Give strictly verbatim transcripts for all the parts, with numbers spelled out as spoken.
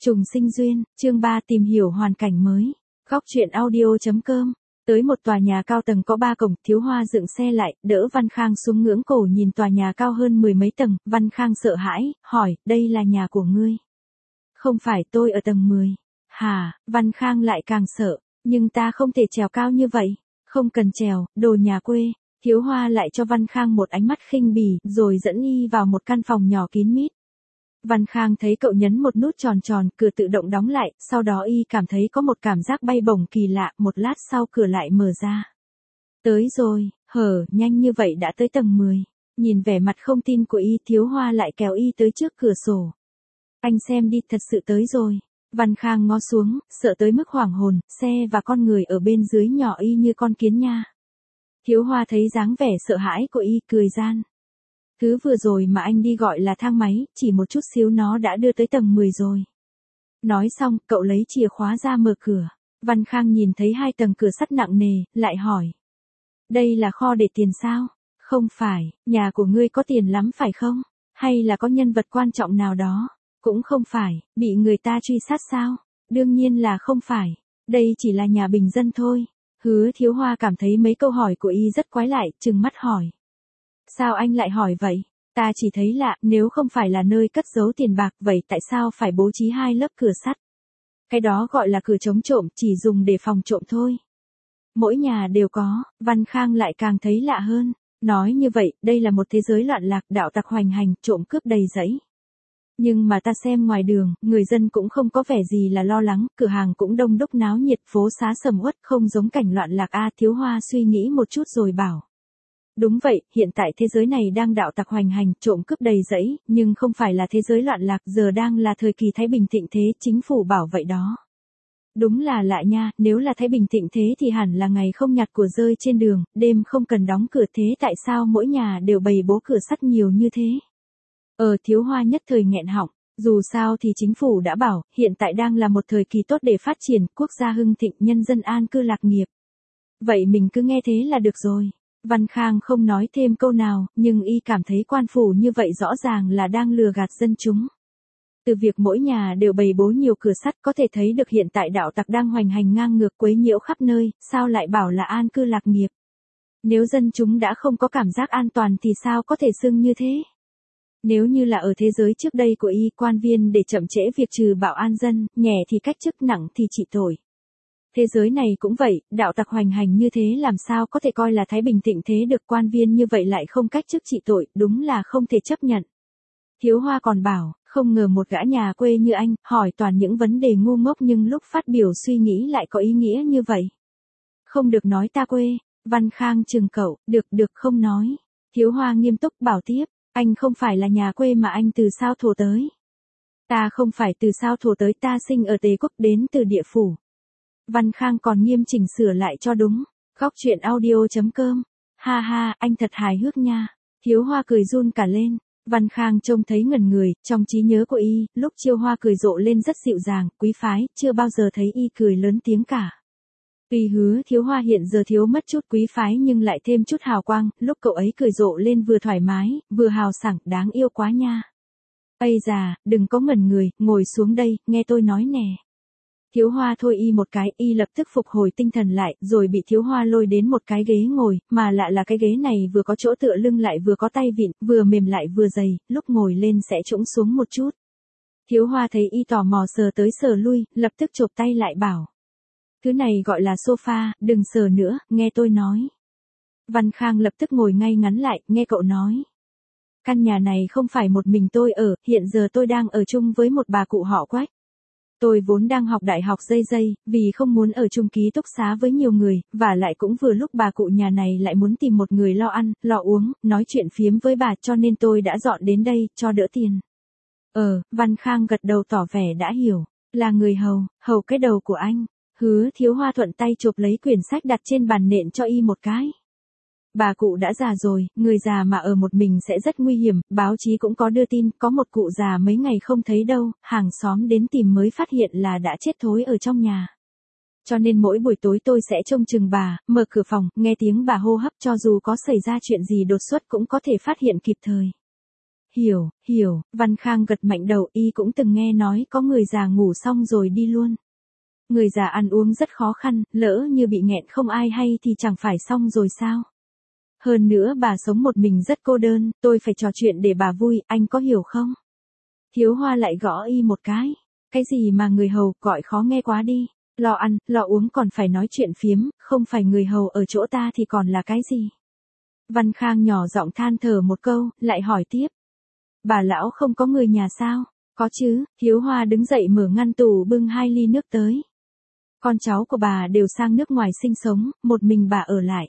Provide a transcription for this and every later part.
Trùng sinh duyên, chương ba tìm hiểu hoàn cảnh mới. Góc truyện audio.com. Tới một tòa nhà cao tầng có ba cổng, Thiếu Hoa dựng xe lại, đỡ Văn Khang xuống ngưỡng cổ nhìn tòa nhà cao hơn mười mấy tầng, Văn Khang sợ hãi, hỏi, đây là nhà của ngươi? Không phải, tôi ở tầng mười. Hả, Văn Khang lại càng sợ, nhưng ta không thể trèo cao như vậy. Không cần trèo, đồ nhà quê. Thiếu Hoa lại cho Văn Khang một ánh mắt khinh bỉ, rồi dẫn y vào một căn phòng nhỏ kín mít. Văn Khang thấy cậu nhấn một nút tròn tròn, cửa tự động đóng lại, sau đó y cảm thấy có một cảm giác bay bổng kỳ lạ, một lát sau cửa lại mở ra. Tới rồi, hở, nhanh như vậy đã tới tầng mười. Nhìn vẻ mặt không tin của y, Thiếu Hoa lại kéo y tới trước cửa sổ. Anh xem đi, thật sự tới rồi. Văn Khang ngó xuống, sợ tới mức hoảng hồn, xe và con người ở bên dưới nhỏ y như con kiến nha. Thiếu Hoa thấy dáng vẻ sợ hãi của y, cười gian. Thứ vừa rồi mà anh đi gọi là thang máy, chỉ một chút xíu nó đã đưa tới tầng mười rồi. Nói xong, cậu lấy chìa khóa ra mở cửa. Văn Khang nhìn thấy hai tầng cửa sắt nặng nề, lại hỏi. Đây là kho để tiền sao? Không phải, nhà của ngươi có tiền lắm phải không? Hay là có nhân vật quan trọng nào đó? Cũng không phải, bị người ta truy sát sao? Đương nhiên là không phải. Đây chỉ là nhà bình dân thôi. Hứa Thiếu Hoa cảm thấy mấy câu hỏi của y rất quái lại, trừng mắt hỏi. Sao anh lại hỏi vậy? Ta chỉ thấy lạ, nếu không phải là nơi cất giấu tiền bạc, vậy tại sao phải bố trí hai lớp cửa sắt? Cái đó gọi là cửa chống trộm, chỉ dùng để phòng trộm thôi. Mỗi nhà đều có, Văn Khang lại càng thấy lạ hơn. Nói như vậy, đây là một thế giới loạn lạc, đạo tặc hoành hành, trộm cướp đầy rẫy. Nhưng mà ta xem ngoài đường, người dân cũng không có vẻ gì là lo lắng, cửa hàng cũng đông đúc náo nhiệt, phố xá sầm uất, không giống cảnh loạn lạc. A Thiếu Hoa suy nghĩ một chút rồi bảo. Đúng vậy, hiện tại thế giới này đang đạo tặc hoành hành, trộm cướp đầy rẫy, nhưng không phải là thế giới loạn lạc, giờ đang là thời kỳ Thái Bình thịnh thế, chính phủ bảo vậy đó. Đúng là lạ nha, nếu là Thái Bình thịnh thế thì hẳn là ngày không nhặt của rơi trên đường, đêm không cần đóng cửa, thế tại sao mỗi nhà đều bày bố cửa sắt nhiều như thế? Ờ Thiếu Hoa nhất thời nghẹn họng, dù sao thì chính phủ đã bảo, hiện tại đang là một thời kỳ tốt để phát triển, quốc gia hưng thịnh, nhân dân an cư lạc nghiệp. Vậy mình cứ nghe thế là được rồi. Văn Khang không nói thêm câu nào, nhưng y cảm thấy quan phủ như vậy rõ ràng là đang lừa gạt dân chúng. Từ việc mỗi nhà đều bày bố nhiều cửa sắt có thể thấy được hiện tại đạo tặc đang hoành hành ngang ngược quấy nhiễu khắp nơi, sao lại bảo là an cư lạc nghiệp. Nếu dân chúng đã không có cảm giác an toàn thì sao có thể xưng như thế? Nếu như là ở thế giới trước đây của y, quan viên để chậm trễ việc trừ bạo an dân, nhẹ thì cách chức, nặng thì trị tội. Thế giới này cũng vậy, đạo tặc hoành hành như thế làm sao có thể coi là Thái Bình thịnh thế được, quan viên như vậy lại không cách chức trị tội, đúng là không thể chấp nhận. Thiếu Hoa còn bảo, không ngờ một gã nhà quê như anh, hỏi toàn những vấn đề ngu ngốc nhưng lúc phát biểu suy nghĩ lại có ý nghĩa như vậy. Không được nói ta quê, Văn Khang trừng cậu, được được không nói. Thiếu Hoa nghiêm túc bảo tiếp, anh không phải là nhà quê mà anh từ Sao Thổ tới. Ta không phải từ Sao Thổ tới, ta sinh ở Tề Quốc, đến từ địa phủ. Văn Khang còn nghiêm chỉnh sửa lại cho đúng. Góc truyện audio.com. Ha ha, anh thật hài hước nha. Thiếu Hoa cười run cả lên. Văn Khang trông thấy ngẩn người, trong trí nhớ của y, lúc Chiêu Hoa cười rộ lên rất dịu dàng, quý phái, chưa bao giờ thấy y cười lớn tiếng cả. Tuy hứa Thiếu Hoa hiện giờ thiếu mất chút quý phái nhưng lại thêm chút hào quang, lúc cậu ấy cười rộ lên vừa thoải mái, vừa hào sảng, đáng yêu quá nha. Ây già, đừng có ngẩn người, ngồi xuống đây, nghe tôi nói nè. Thiếu Hoa thôi y một cái, y lập tức phục hồi tinh thần lại, rồi bị Thiếu Hoa lôi đến một cái ghế ngồi, mà lạ là cái ghế này vừa có chỗ tựa lưng lại vừa có tay vịn, vừa mềm lại vừa dày, lúc ngồi lên sẽ trũng xuống một chút. Thiếu Hoa thấy y tò mò sờ tới sờ lui, lập tức chộp tay lại bảo. Thứ này gọi là sofa, đừng sờ nữa, nghe tôi nói. Văn Khang lập tức ngồi ngay ngắn lại, nghe cậu nói. Căn nhà này không phải một mình tôi ở, hiện giờ tôi đang ở chung với một bà cụ họ Quách. Tôi vốn đang học đại học dây dây, vì không muốn ở chung ký túc xá với nhiều người, và lại cũng vừa lúc bà cụ nhà này lại muốn tìm một người lo ăn, lo uống, nói chuyện phiếm với bà, cho nên tôi đã dọn đến đây, cho đỡ tiền. Ờ, Văn Khang gật đầu tỏ vẻ đã hiểu, là người hầu, hầu cái đầu của anh. Hứa Thiếu Hoa thuận tay chụp lấy quyển sách đặt trên bàn nện cho y một cái. Bà cụ đã già rồi, người già mà ở một mình sẽ rất nguy hiểm, báo chí cũng có đưa tin, có một cụ già mấy ngày không thấy đâu, hàng xóm đến tìm mới phát hiện là đã chết thối ở trong nhà. Cho nên mỗi buổi tối tôi sẽ trông chừng bà, mở cửa phòng, nghe tiếng bà hô hấp, cho dù có xảy ra chuyện gì đột xuất cũng có thể phát hiện kịp thời. hiểu, hiểu, Văn Khang gật mạnh đầu, y cũng từng nghe nói có người già ngủ xong rồi đi luôn. Người già ăn uống rất khó khăn, lỡ như bị nghẹn không ai hay thì chẳng phải xong rồi sao? Hơn nữa bà sống một mình rất cô đơn, tôi phải trò chuyện để bà vui, anh có hiểu không? Thiếu Hoa lại gõ y một cái. Cái gì mà người hầu, gọi khó nghe quá đi. Lo ăn, lo uống còn phải nói chuyện phiếm, không phải người hầu ở chỗ ta thì còn là cái gì? Văn Khang nhỏ giọng than thở một câu, lại hỏi tiếp. Bà lão không có người nhà sao? Có chứ, Thiếu Hoa đứng dậy mở ngăn tủ bưng hai ly nước tới. Con cháu của bà đều sang nước ngoài sinh sống, một mình bà ở lại.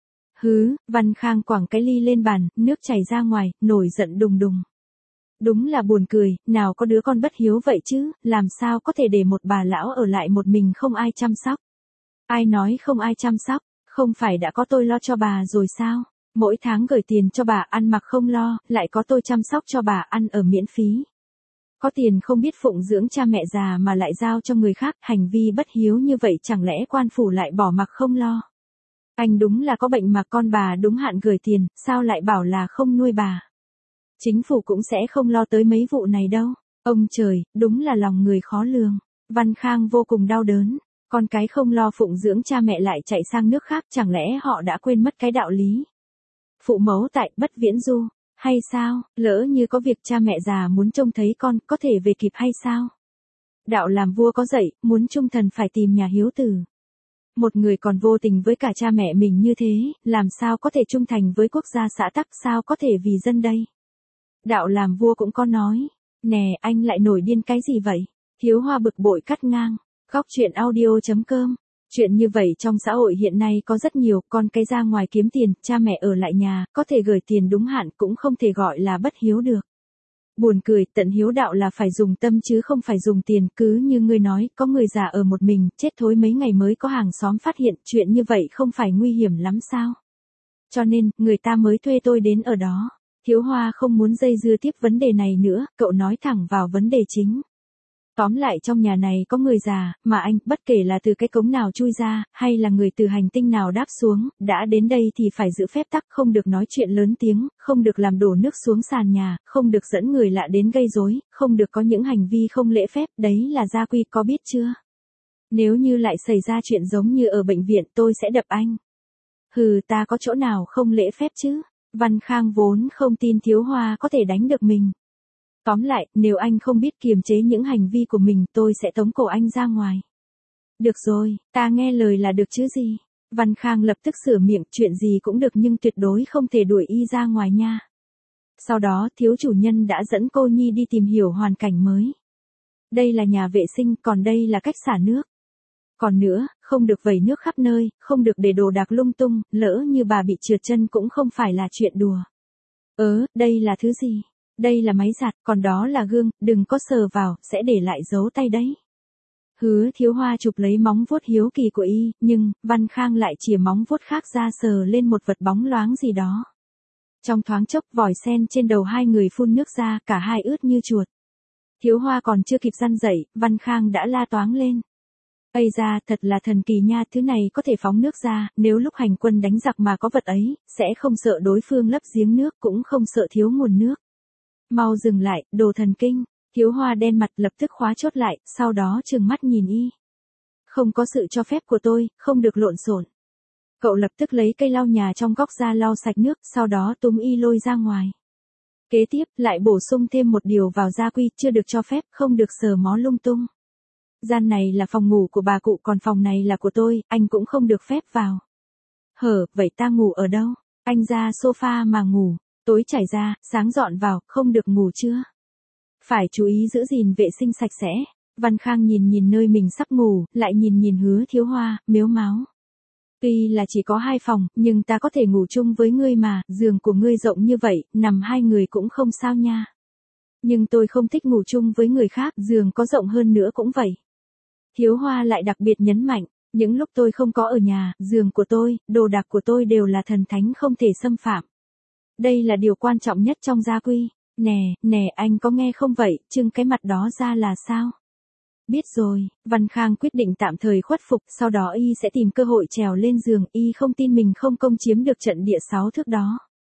Hứ, Văn Khang quẳng cái ly lên bàn, nước chảy ra ngoài, nổi giận đùng đùng. Đúng là buồn cười, nào có đứa con bất hiếu vậy chứ, làm sao có thể để một bà lão ở lại một mình không ai chăm sóc. Ai nói không ai chăm sóc, không phải đã có tôi lo cho bà rồi sao? Mỗi tháng gửi tiền cho bà ăn mặc không lo, lại có tôi chăm sóc cho bà ăn ở miễn phí. Có tiền không biết phụng dưỡng cha mẹ già mà lại giao cho người khác, hành vi bất hiếu như vậy chẳng lẽ quan phủ lại bỏ mặc không lo. Anh đúng là có bệnh mà con bà đúng hạn gửi tiền, sao lại bảo là không nuôi bà. Chính phủ cũng sẽ không lo tới mấy vụ này đâu. Ông trời, đúng là lòng người khó lường. Văn Khang vô cùng đau đớn. Con cái không lo phụng dưỡng cha mẹ lại chạy sang nước khác, chẳng lẽ họ đã quên mất cái đạo lý. Phụ mẫu tại bất viễn du, hay sao, lỡ như có việc cha mẹ già muốn trông thấy con, có thể về kịp hay sao? Đạo làm vua có dạy, muốn trung thần phải tìm nhà hiếu tử. Một người còn vô tình với cả cha mẹ mình như thế, làm sao có thể trung thành với quốc gia xã tắc, sao có thể vì dân đây? Đạo làm vua cũng có nói, nè anh lại nổi điên cái gì vậy? Thiếu Hoa bực bội cắt ngang, góc chuyện audio chấm com. Chuyện như vậy trong xã hội hiện nay có rất nhiều, con cái ra ngoài kiếm tiền, cha mẹ ở lại nhà, có thể gửi tiền đúng hạn cũng không thể gọi là bất hiếu được. Buồn cười, tận hiếu đạo là phải dùng tâm chứ không phải dùng tiền, cứ như ngươi nói, có người già ở một mình, chết thối mấy ngày mới có hàng xóm phát hiện, chuyện như vậy không phải nguy hiểm lắm sao? Cho nên, người ta mới thuê tôi đến ở đó. Thiếu Hoa không muốn dây dưa tiếp vấn đề này nữa, cậu nói thẳng vào vấn đề chính. Tóm lại trong nhà này có người già, mà anh, bất kể là từ cái cống nào chui ra, hay là người từ hành tinh nào đáp xuống, đã đến đây thì phải giữ phép tắc, không được nói chuyện lớn tiếng, không được làm đổ nước xuống sàn nhà, không được dẫn người lạ đến gây rối, không được có những hành vi không lễ phép, đấy là gia quy, có biết chưa? Nếu như lại xảy ra chuyện giống như ở bệnh viện tôi sẽ đập anh. Hừ, ta có chỗ nào không lễ phép chứ? Văn Khang vốn không tin Thiếu Hoa có thể đánh được mình. Tóm lại, nếu anh không biết kiềm chế những hành vi của mình, tôi sẽ tống cổ anh ra ngoài. Được rồi, ta nghe lời là được chứ gì. Văn Khang lập tức sửa miệng, chuyện gì cũng được nhưng tuyệt đối không thể đuổi y ra ngoài nha. Sau đó, thiếu chủ nhân đã dẫn cô Nhi đi tìm hiểu hoàn cảnh mới. Đây là nhà vệ sinh, còn đây là cách xả nước. Còn nữa, không được vẩy nước khắp nơi, không được để đồ đạc lung tung, lỡ như bà bị trượt chân cũng không phải là chuyện đùa. Ớ, đây là thứ gì? Đây là máy giặt, còn đó là gương, đừng có sờ vào, sẽ để lại dấu tay đấy. Hứa Thiếu Hoa chụp lấy móng vuốt hiếu kỳ của y, nhưng, Văn Khang lại chìa móng vuốt khác ra sờ lên một vật bóng loáng gì đó. Trong thoáng chốc, vòi sen trên đầu hai người phun nước ra, cả hai ướt như chuột. Thiếu Hoa còn chưa kịp răn dậy, Văn Khang đã la toáng lên. Ây da, thật là thần kỳ nha, thứ này có thể phóng nước ra, nếu lúc hành quân đánh giặc mà có vật ấy, sẽ không sợ đối phương lấp giếng nước, cũng không sợ thiếu nguồn nước. Mau dừng lại, đồ thần kinh. Thiếu Hoa đen mặt lập tức khóa chốt lại, sau đó trừng mắt nhìn y. Không có sự cho phép của tôi, không được lộn xộn. Cậu lập tức lấy cây lau nhà trong góc ra lau sạch nước, sau đó túm y lôi ra ngoài. Kế tiếp, lại bổ sung thêm một điều vào gia quy, chưa được cho phép, không được sờ mó lung tung. Gian này là phòng ngủ của bà cụ, còn phòng này là của tôi, anh cũng không được phép vào. Hở, vậy ta ngủ ở đâu? Anh ra sofa mà ngủ. Tối trải ra, sáng dọn vào, không được ngủ chưa? Phải chú ý giữ gìn vệ sinh sạch sẽ. Văn Khang nhìn nhìn nơi mình sắp ngủ, lại nhìn nhìn Hứa Thiếu Hoa, mếu máo. Tuy là chỉ có hai phòng, nhưng ta có thể ngủ chung với ngươi mà, giường của ngươi rộng như vậy, nằm hai người cũng không sao nha. Nhưng tôi không thích ngủ chung với người khác, giường có rộng hơn nữa cũng vậy. Thiếu Hoa lại đặc biệt nhấn mạnh, những lúc tôi không có ở nhà, giường của tôi, đồ đạc của tôi đều là thần thánh không thể xâm phạm. Đây là điều quan trọng nhất trong gia quy. Nè, nè anh có nghe không vậy, trưng cái mặt đó ra là sao? Biết rồi, Văn Khang quyết định tạm thời khuất phục, sau đó y sẽ tìm cơ hội trèo lên giường, y không tin mình không công chiếm được trận địa sáu thước đó.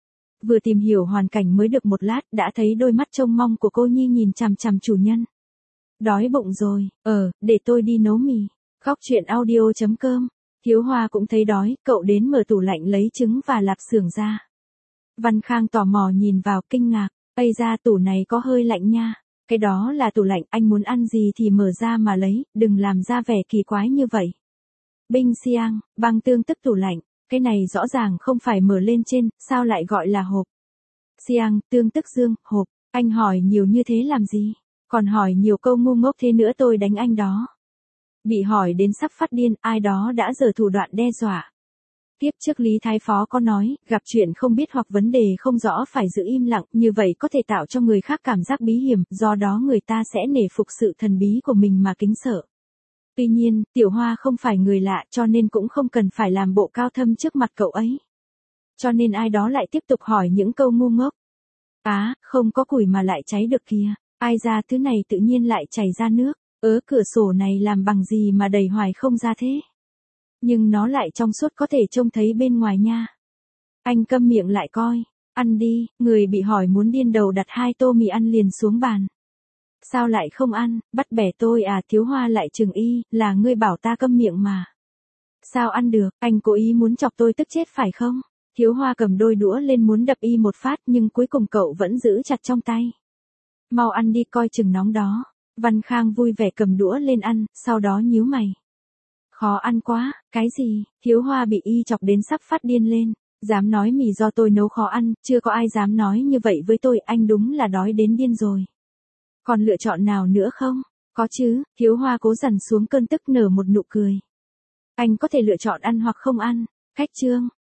Vừa tìm hiểu hoàn cảnh mới được một lát đã thấy đôi mắt trông mong của cô Nhi nhìn chằm chằm chủ nhân. Đói bụng rồi, ờ, để tôi đi nấu mì. Góc chuyện audio chấm com. Thiếu Hoa cũng thấy đói, cậu đến mở tủ lạnh lấy trứng và lạp xưởng ra. Văn Khang tò mò nhìn vào kinh ngạc, ây ra tủ này có hơi lạnh nha. Cái đó là tủ lạnh, anh muốn ăn gì thì mở ra mà lấy, đừng làm ra vẻ kỳ quái như vậy. Binh xiang, băng tương tức tủ lạnh, cái này rõ ràng không phải mở lên trên, sao lại gọi là hộp. Xiang, tương tức dương, hộp, anh hỏi nhiều như thế làm gì, còn hỏi nhiều câu ngu ngốc thế nữa tôi đánh anh đó. Bị hỏi đến sắp phát điên, ai đó đã giở thủ đoạn đe dọa. Tiếp trước Lý Thái Phó có nói, gặp chuyện không biết hoặc vấn đề không rõ phải giữ im lặng, như vậy có thể tạo cho người khác cảm giác bí hiểm, do đó người ta sẽ nể phục sự thần bí của mình mà kính sợ. Tuy nhiên, Tiểu Hoa không phải người lạ cho nên cũng không cần phải làm bộ cao thâm trước mặt cậu ấy. Cho nên ai đó lại tiếp tục hỏi những câu ngu ngốc. Á, không có củi mà lại cháy được kìa, ai ra thứ này tự nhiên lại chảy ra nước, ớ cửa sổ này làm bằng gì mà đầy hoài không ra thế. Nhưng nó lại trong suốt có thể trông thấy bên ngoài nha. Anh câm miệng lại coi, ăn đi, người bị hỏi muốn điên đầu đặt hai tô mì ăn liền xuống bàn. Sao lại không ăn, bắt bẻ tôi à? Thiếu Hoa lại trừng y, là ngươi bảo ta câm miệng mà. Sao ăn được, anh cố ý muốn chọc tôi tức chết phải không? Thiếu Hoa cầm đôi đũa lên muốn đập y một phát nhưng cuối cùng cậu vẫn giữ chặt trong tay. Mau ăn đi coi chừng nóng đó. Văn Khang vui vẻ cầm đũa lên ăn, sau đó nhíu mày. Khó ăn quá, cái gì? Thiếu Hoa bị y chọc đến sắp phát điên lên. Dám nói mì do tôi nấu khó ăn, chưa có ai dám nói như vậy với tôi, anh đúng là đói đến điên rồi. Còn lựa chọn nào nữa không? Có chứ, Thiếu Hoa cố dằn xuống cơn tức nở một nụ cười. Anh có thể lựa chọn ăn hoặc không ăn. Cách chương.